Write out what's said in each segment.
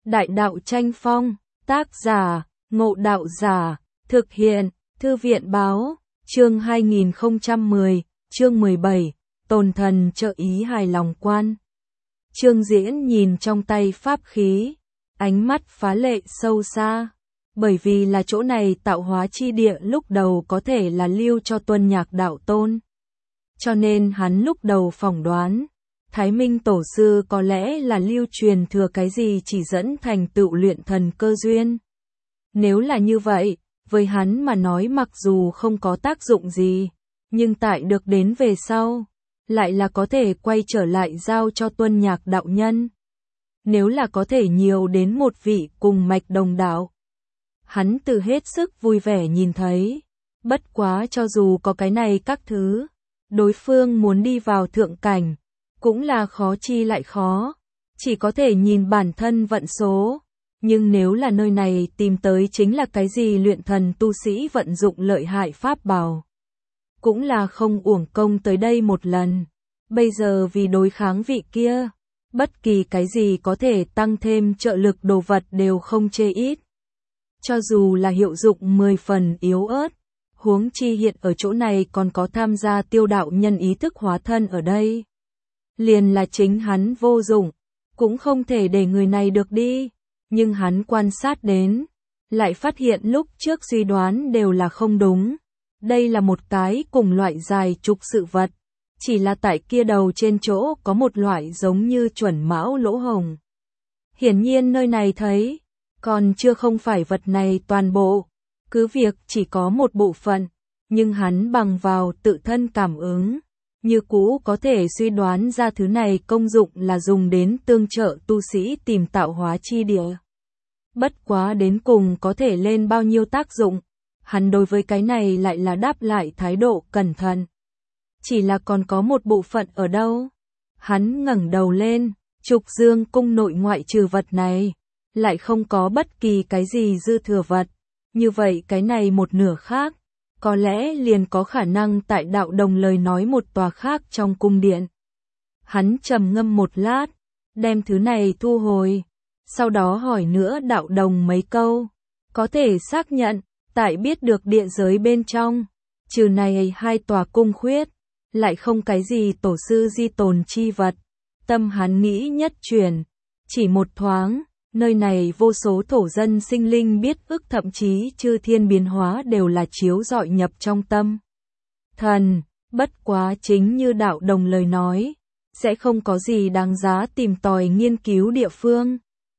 Đại đạo tranh phong, tác giả, Ngộ Đạo Giả, thực hiện, Thư viện báo, chương 2010, chương 17, Tồn Thần trợ ý hài lòng quan. Trương Diễn nhìn trong tay pháp khí, ánh mắt phá lệ sâu xa, bởi vì là chỗ này tạo hóa chi địa lúc đầu có thể là lưu cho Tuân Nhạc đạo tôn. Cho nên hắn lúc đầu phỏng đoán, Thái Minh Tổ Sư có lẽ là lưu truyền thừa cái gì chỉ dẫn thành tựu luyện thần cơ duyên. Nếu là như vậy, với hắn mà nói mặc dù không có tác dụng gì, nhưng tại được đến về sau, lại là có thể quay trở lại giao cho Tuân Nhạc đạo nhân. Nếu là có thể nhiều đến một vị cùng mạch đồng đạo, hắn từ hết sức vui vẻ nhìn thấy. Bất quá cho dù có cái này các thứ, đối phương muốn đi vào thượng cảnh, cũng là khó chi lại khó, chỉ có thể nhìn bản thân vận số. Nhưng nếu là nơi này tìm tới chính là cái gì luyện thần tu sĩ vận dụng lợi hại pháp bảo, cũng là không uổng công tới đây một lần. Bây giờ vì đối kháng vị kia, bất kỳ cái gì có thể tăng thêm trợ lực đồ vật đều không chê ít. Cho dù là hiệu dụng 10 phần yếu ớt, huống chi hiện ở chỗ này còn có tham gia tiêu đạo nhân ý thức hóa thân ở đây. Liền là chính hắn vô dụng, cũng không thể để người này được đi. Nhưng hắn quan sát đến, lại phát hiện lúc trước suy đoán đều là không đúng. Đây là một cái cùng loại dài trục sự vật, chỉ là tại kia đầu trên chỗ có một loại giống như chuẩn mão lỗ hồng. Hiển nhiên nơi này thấy, còn chưa không phải vật này toàn bộ, cứ việc chỉ có một bộ phận, nhưng hắn bằng vào tự thân cảm ứng, như cũ có thể suy đoán ra thứ này công dụng là dùng đến tương trợ tu sĩ tìm tạo hóa chi địa. Bất quá đến cùng có thể lên bao nhiêu tác dụng, hắn đối với cái này lại là đáp lại thái độ cẩn thận. Chỉ là còn có một bộ phận ở đâu? Hắn ngẩng đầu lên, Trục Dương cung nội ngoại trừ vật này, lại không có bất kỳ cái gì dư thừa vật. Như vậy cái này một nửa khác, có lẽ liền có khả năng tại đạo đồng lời nói một tòa khác trong cung điện. Hắn trầm ngâm một lát, đem thứ này thu hồi, sau đó hỏi nữa đạo đồng mấy câu. Có thể xác nhận, tại biết được địa giới bên trong, trừ này hai tòa cung khuyết, lại không cái gì tổ sư di tồn chi vật. Tâm hắn nghĩ nhất chuyển, chỉ một thoáng, nơi này vô số thổ dân sinh linh biết ức thậm chí chư thiên biến hóa đều là chiếu rọi nhập trong tâm. Thần, bất quá chính như đạo đồng lời nói, sẽ không có gì đáng giá tìm tòi nghiên cứu địa phương.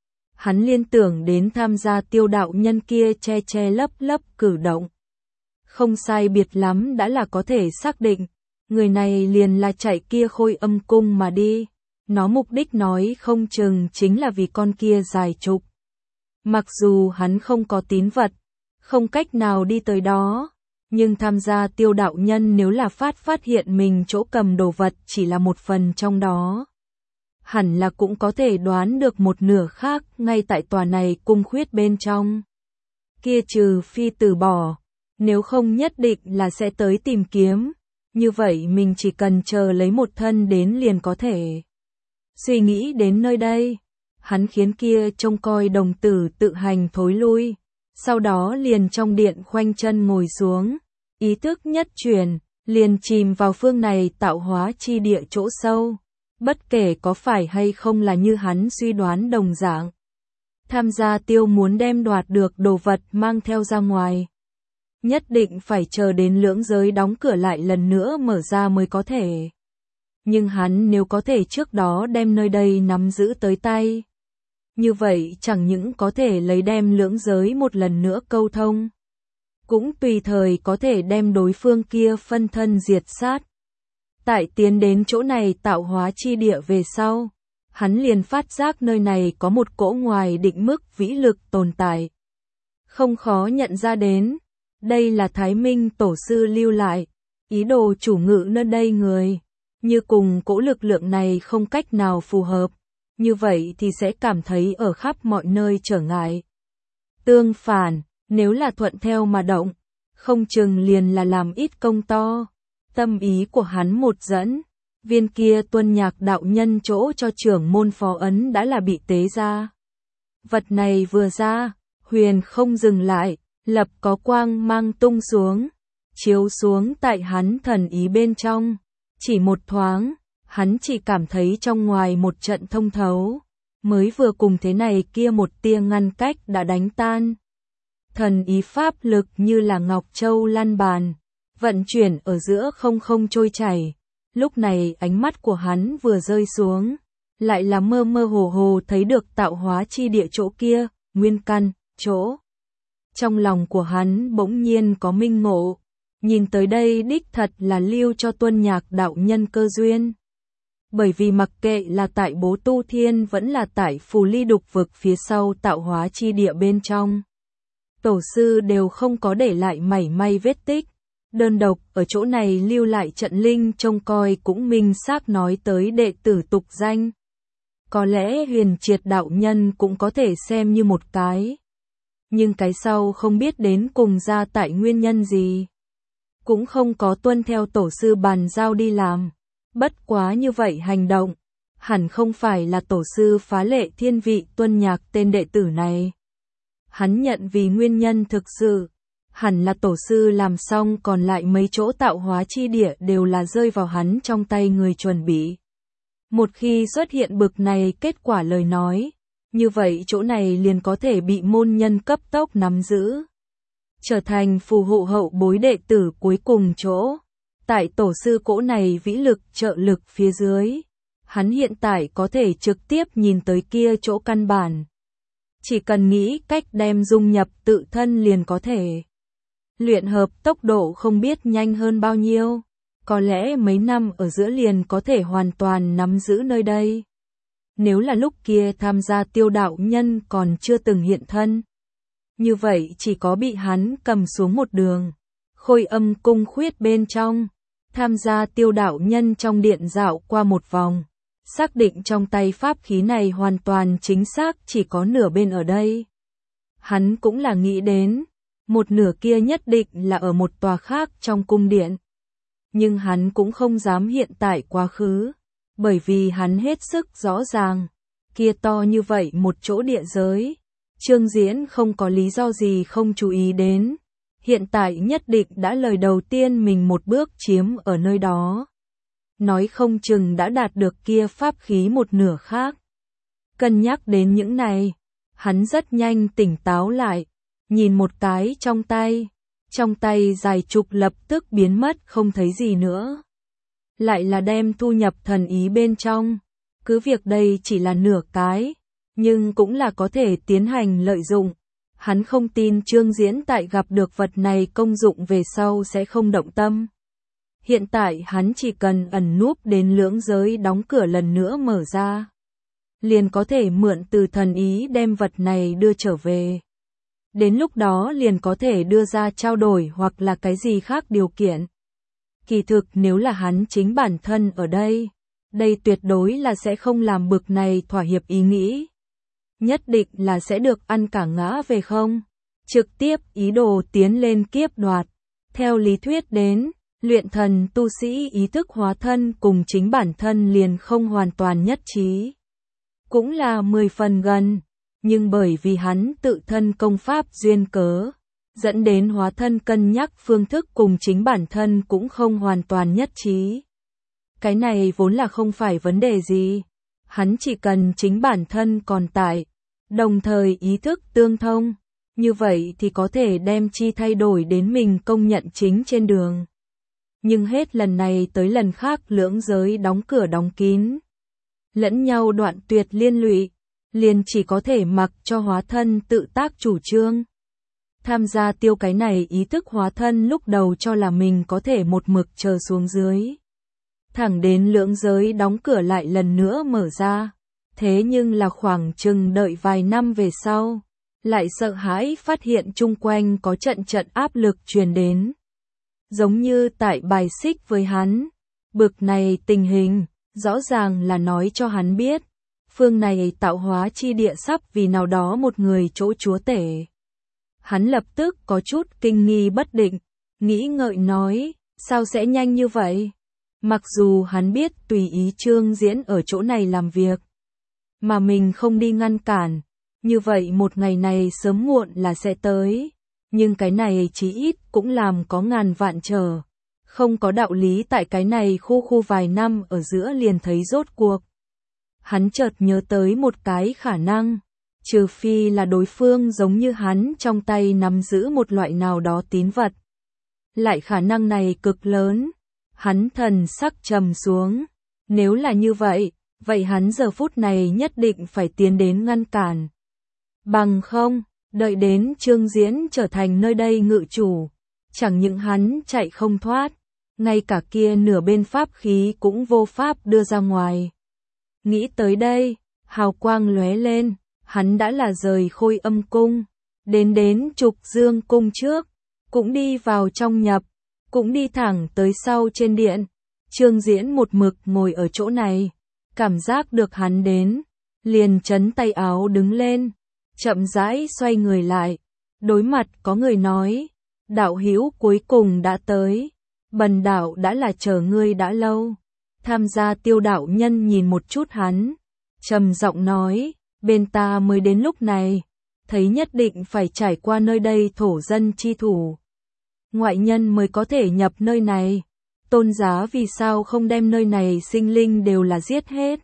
Hắn liên tưởng đến tham gia tiêu đạo nhân kia che che lấp lấp cử động. Không sai biệt lắm đã là có thể xác định, người này liền là chạy kia Khôi Âm cung mà đi. Nó mục đích nói không chừng chính là vì con kia dài trục. Mặc dù hắn không có tín vật, không cách nào đi tới đó, nhưng tham gia tiêu đạo nhân nếu là phát hiện mình chỗ cầm đồ vật chỉ là một phần trong đó, hẳn là cũng có thể đoán được một nửa khác ngay tại tòa này cung khuyết bên trong. Kia trừ phi từ bỏ, nếu không nhất định là sẽ tới tìm kiếm, như vậy mình chỉ cần chờ lấy một thân đến liền có thể. Suy nghĩ đến nơi đây, hắn khiến kia trông coi đồng tử tự hành thối lui, sau đó liền trong điện khoanh chân ngồi xuống, ý thức nhất chuyển, liền chìm vào phương này tạo hóa chi địa chỗ sâu. Bất kể có phải hay không là như hắn suy đoán đồng dạng, tham gia tiêu muốn đem đoạt được đồ vật mang theo ra ngoài, nhất định phải chờ đến lưỡng giới đóng cửa lại lần nữa mở ra mới có thể. Nhưng hắn nếu có thể trước đó đem nơi đây nắm giữ tới tay, như vậy chẳng những có thể lấy đem lưỡng giới một lần nữa câu thông, cũng tùy thời có thể đem đối phương kia phân thân diệt sát. Tại tiến đến chỗ này tạo hóa chi địa về sau, hắn liền phát giác nơi này có một cỗ ngoài định mức vĩ lực tồn tại. Không khó nhận ra đến, đây là Thái Minh Tổ Sư lưu lại, ý đồ chủ ngự nơi đây người. Như cùng cỗ lực lượng này không cách nào phù hợp, như vậy thì sẽ cảm thấy ở khắp mọi nơi trở ngại. Tương phản, nếu là thuận theo mà động, không chừng liền là làm ít công to. Tâm ý của hắn một dẫn, viên kia Tuân Nhạc đạo nhân chỗ cho trưởng môn phó ấn đã là bị tế ra. Vật này vừa ra, huyền không dừng lại, lập có quang mang tung xuống, chiếu xuống tại hắn thần ý bên trong. Chỉ một thoáng, hắn chỉ cảm thấy trong ngoài một trận thông thấu, mới vừa cùng thế này kia một tia ngăn cách đã đánh tan. Thần ý pháp lực như là ngọc châu lăn bàn, vận chuyển ở giữa không không trôi chảy. Lúc này ánh mắt của hắn vừa rơi xuống, lại là mơ mơ hồ hồ thấy được tạo hóa chi địa chỗ kia, nguyên căn, chỗ. Trong lòng của hắn bỗng nhiên có minh ngộ, nhìn tới đây đích thật là lưu cho Tuân Nhạc đạo nhân cơ duyên. Bởi vì mặc kệ là tại Bố Tu Thiên vẫn là tại Phù Ly Đục Vực phía sau tạo hóa chi địa bên trong, tổ sư đều không có để lại mảy may vết tích. Đơn độc ở chỗ này lưu lại trận linh trông coi cũng minh xác nói tới đệ tử tục danh. Có lẽ Huyền Triệt đạo nhân cũng có thể xem như một cái. Nhưng cái sau không biết đến cùng ra tại nguyên nhân gì. Cũng không có tuân theo tổ sư bàn giao đi làm. Bất quá như vậy hành động, hẳn không phải là tổ sư phá lệ thiên vị Tuân Nhạc tên đệ tử này. Hắn nhận vì nguyên nhân thực sự, hẳn là tổ sư làm xong còn lại mấy chỗ tạo hóa chi địa đều là rơi vào hắn trong tay người chuẩn bị. Một khi xuất hiện bực này kết quả lời nói, như vậy chỗ này liền có thể bị môn nhân cấp tốc nắm giữ, trở thành phù hộ hậu bối đệ tử cuối cùng chỗ. Tại tổ sư cỗ này vĩ lực trợ lực phía dưới, hắn hiện tại có thể trực tiếp nhìn tới kia chỗ căn bản. Chỉ cần nghĩ cách đem dung nhập tự thân liền có thể. Luyện hợp tốc độ không biết nhanh hơn bao nhiêu, có lẽ mấy năm ở giữa liền có thể hoàn toàn nắm giữ nơi đây. Nếu là lúc kia tham gia Tiêu đạo nhân còn chưa từng hiện thân, như vậy chỉ có bị hắn cầm xuống một đường. Khôi Âm cung khuyết bên trong, tham gia Tiêu đạo nhân trong điện dạo qua một vòng, xác định trong tay pháp khí này hoàn toàn chính xác chỉ có nửa bên ở đây. Hắn cũng là nghĩ đến, một nửa kia nhất định là ở một tòa khác trong cung điện. Nhưng hắn cũng không dám hiện tại quá khứ, bởi vì hắn hết sức rõ ràng, kia to như vậy một chỗ địa giới, Trương Diễn không có lý do gì không chú ý đến. Hiện tại nhất định đã lời đầu tiên mình một bước chiếm ở nơi đó. Nói không chừng đã đạt được kia pháp khí một nửa khác. Cân nhắc đến những này, hắn rất nhanh tỉnh táo lại, nhìn một cái trong tay dài trục lập tức biến mất không thấy gì nữa. Lại là đem thu nhập thần ý bên trong, cứ việc đây chỉ là nửa cái, nhưng cũng là có thể tiến hành lợi dụng. Hắn không tin Trương Diễn tại gặp được vật này công dụng về sau sẽ không động tâm. Hiện tại hắn chỉ cần ẩn núp đến lưỡng giới đóng cửa lần nữa mở ra, liền có thể mượn từ thần ý đem vật này đưa trở về. Đến lúc đó liền có thể đưa ra trao đổi hoặc là cái gì khác điều kiện. Kỳ thực nếu là hắn chính bản thân ở đây, đây tuyệt đối là sẽ không làm bực này thỏa hiệp ý nghĩ. Nhất định là sẽ được ăn cả ngã về không, trực tiếp ý đồ tiến lên kiếp đoạt. Theo lý thuyết đến, luyện thần tu sĩ ý thức hóa thân cùng chính bản thân liền không hoàn toàn nhất trí. Cũng là 10 phần gần, nhưng bởi vì hắn tự thân công pháp duyên cớ, dẫn đến hóa thân cân nhắc phương thức cùng chính bản thân cũng không hoàn toàn nhất trí. Cái này vốn là không phải vấn đề gì, hắn chỉ cần chính bản thân còn tại, đồng thời ý thức tương thông, như vậy thì có thể đem chi thay đổi đến mình công nhận chính trên đường. Nhưng hết lần này tới lần khác lưỡng giới đóng cửa đóng kín, lẫn nhau đoạn tuyệt liên lụy, liền chỉ có thể mặc cho hóa thân tự tác chủ trương. Tham gia tiêu cái này ý thức hóa thân lúc đầu cho là mình có thể một mực chờ xuống dưới. Thẳng đến lưỡng giới đóng cửa lại lần nữa mở ra. Thế nhưng là khoảng chừng đợi vài năm về sau, lại sợ hãi phát hiện chung quanh có trận áp lực truyền đến. Giống như tại bài xích với hắn, bực này tình hình, rõ ràng là nói cho hắn biết, phương này tạo hóa chi địa sắp vì nào đó một người chỗ chúa tể. Hắn lập tức có chút kinh nghi bất định, nghĩ ngợi nói, sao sẽ nhanh như vậy? Mặc dù hắn biết tùy ý Trương Diễn ở chỗ này làm việc, mà mình không đi ngăn cản, Như vậy một ngày này sớm muộn là sẽ tới, nhưng cái này chí ít cũng làm có ngàn vạn chờ. Không có đạo lý tại cái này khu vài năm ở giữa liền thấy rốt cuộc. Hắn chợt nhớ tới một cái khả năng, trừ phi là đối phương giống như hắn trong tay nắm giữ một loại nào đó tín vật. Lại khả năng này cực lớn, hắn thần sắc trầm xuống. Nếu là như vậy, vậy hắn giờ phút này nhất định phải tiến đến ngăn cản. Bằng không, đợi đến Trương Diễn trở thành nơi đây ngự chủ, chẳng những hắn chạy không thoát, ngay cả kia nửa bên pháp khí cũng vô pháp đưa ra ngoài. Nghĩ tới đây, hào quang lóe lên, hắn đã là rời Khôi Âm cung, đến Trục Dương cung trước, cũng đi vào trong nhập, cũng đi thẳng tới sau trên điện. Trương Diễn một mực ngồi ở chỗ này, cảm giác được hắn đến, liền chấn tay áo đứng lên, chậm rãi xoay người lại, đối mặt có người nói, đạo hữu cuối cùng đã tới, bần đạo đã là chờ ngươi đã lâu. Tham gia Tiêu đạo nhân nhìn một chút hắn, trầm giọng nói, bên ta mới đến lúc này, thấy nhất định phải trải qua nơi đây thổ dân chi thủ. Ngoại nhân mới có thể nhập nơi này, tôn giá vì sao không đem nơi này sinh linh đều là giết hết.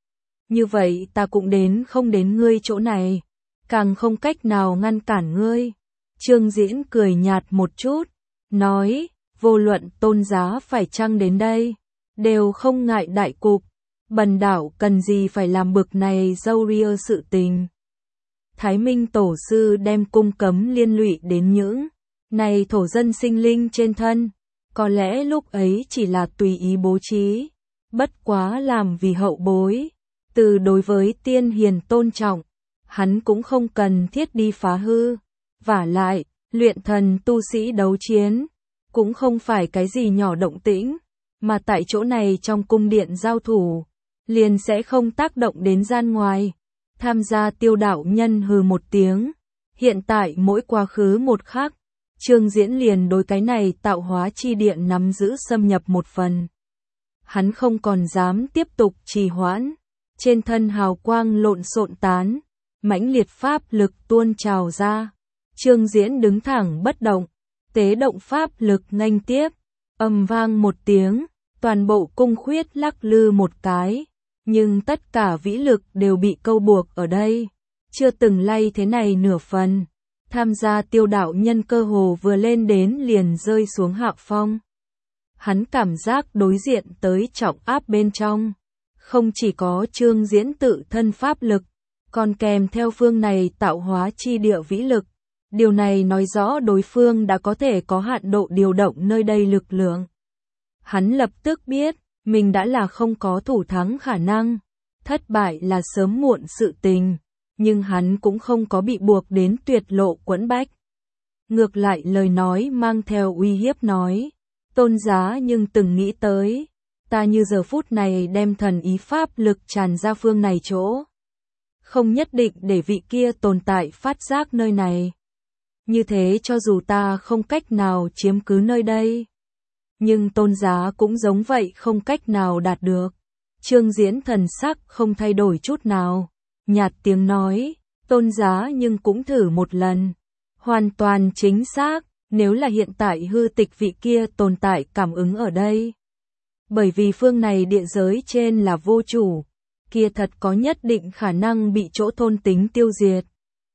Như vậy ta cũng không đến ngươi chỗ này, càng không cách nào ngăn cản ngươi. Trương Diễn cười nhạt một chút, nói, vô luận tôn giá phải chăng đến đây, đều không ngại đại cục, bần đạo cần gì phải làm bực này dâu ria sự tình. Thái Minh tổ sư đem cung cấm liên lụy đến những này thổ dân sinh linh trên thân, có lẽ lúc ấy chỉ là tùy ý bố trí, bất quá làm vì hậu bối, từ đối với tiên hiền tôn trọng, hắn cũng không cần thiết đi phá hư. Vả lại, luyện thần tu sĩ đấu chiến, cũng không phải cái gì nhỏ động tĩnh, mà tại chỗ này trong cung điện giao thủ, liền sẽ không tác động đến gian ngoài. Tham gia Tiêu đạo nhân hừ một tiếng, hiện tại mỗi quá khứ một khắc, Trương Diễn liền đối cái này tạo hóa chi điện nắm giữ xâm nhập một phần. Hắn không còn dám tiếp tục trì hoãn, trên thân hào quang lộn xộn tán, mãnh liệt pháp lực tuôn trào ra. Trương Diễn đứng thẳng bất động, tế động pháp lực nghênh tiếp, ầm vang một tiếng, toàn bộ cung khuyết lắc lư một cái, nhưng tất cả vĩ lực đều bị câu buộc ở đây, chưa từng lay thế này nửa phần. Tham gia Tiêu đạo nhân cơ hồ vừa lên đến liền rơi xuống hạ phong. Hắn cảm giác đối diện tới trọng áp bên trong, không chỉ có Trương Diễn tự thân pháp lực, còn kèm theo phương này tạo hóa chi địa vĩ lực. Điều này nói rõ đối phương đã có thể có hạn độ điều động nơi đây lực lượng. Hắn lập tức biết, mình đã là không có thủ thắng khả năng, thất bại là sớm muộn sự tình, nhưng hắn cũng không có bị buộc đến tuyệt lộ quẫn bách. Ngược lại lời nói mang theo uy hiếp nói, tôn giá nhưng từng nghĩ tới, ta như giờ phút này đem thần ý pháp lực tràn ra phương này chỗ. Không nhất định để vị kia tồn tại phát giác nơi này. Như thế cho dù ta không cách nào chiếm cứ nơi đây, nhưng tôn giá cũng giống vậy không cách nào đạt được. Trương Diễn thần sắc không thay đổi chút nào, nhạt tiếng nói, tôn giá nhưng cũng thử một lần. Hoàn toàn chính xác, nếu là hiện tại hư tịch vị kia tồn tại cảm ứng ở đây. Bởi vì phương này địa giới trên là vô chủ, kia thật có nhất định khả năng bị chỗ thôn tính tiêu diệt.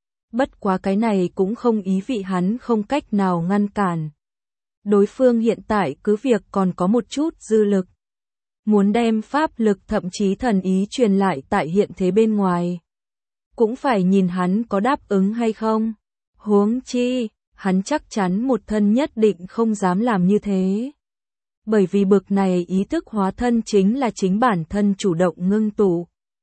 Bất quá cái này cũng không ý vị hắn không cách nào ngăn cản. Đối phương hiện tại cứ việc còn có một chút dư lực. Muốn đem pháp lực thậm chí thần ý truyền lại tại hiện thế bên ngoài. Cũng phải nhìn hắn có đáp ứng hay không. Huống chi, hắn chắc chắn một thân nhất định không dám làm như thế. Bởi vì bực này ý thức hóa thân chính là chính bản thân chủ động ngưng tụ.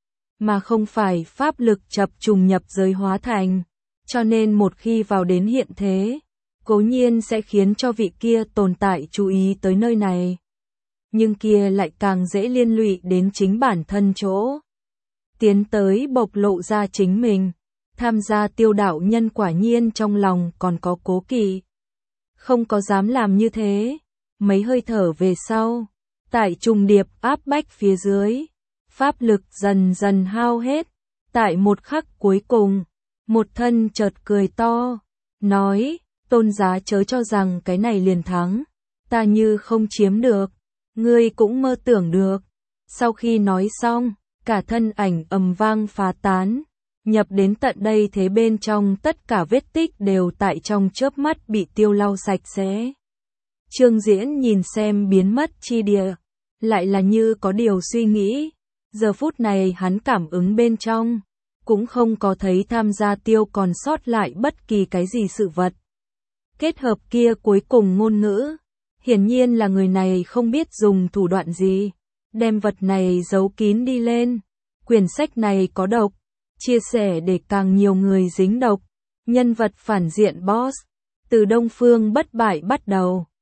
Mà không phải pháp lực chập trùng nhập giới hóa thành. Cho nên một khi vào đến hiện thế, cố nhiên sẽ khiến cho vị kia tồn tại chú ý tới nơi này. Nhưng kia lại càng dễ liên lụy đến chính bản thân chỗ. Tiến tới bộc lộ ra chính mình, tham gia Tiêu đạo nhân quả nhiên trong lòng còn có cố kỵ. Không có dám làm như thế, mấy hơi thở về sau, tại trùng điệp áp bách phía dưới, pháp lực dần dần hao hết, tại một khắc cuối cùng. Một thân chợt cười to, nói, Tôn giá chớ cho rằng cái này liền thắng, ta như không chiếm được, ngươi cũng mơ tưởng được. Sau khi nói xong, cả thân ảnh ầm vang phá tán, nhập đến tận đây thế bên trong tất cả vết tích đều tại trong chớp mắt bị tiêu lau sạch sẽ. Trương Diễn nhìn xem biến mất chi địa, lại là như có điều suy nghĩ, giờ phút này hắn cảm ứng bên trong, cũng không có thấy tham gia tiêu còn sót lại bất kỳ cái gì sự vật. Kết hợp kia cuối cùng ngôn ngữ, hiển nhiên là người này không biết dùng thủ đoạn gì, đem vật này giấu kín đi lên. Quyển sách này có độc, chia sẻ để càng nhiều người dính độc. Nhân vật phản diện boss, từ Đông Phương bất bại bắt đầu.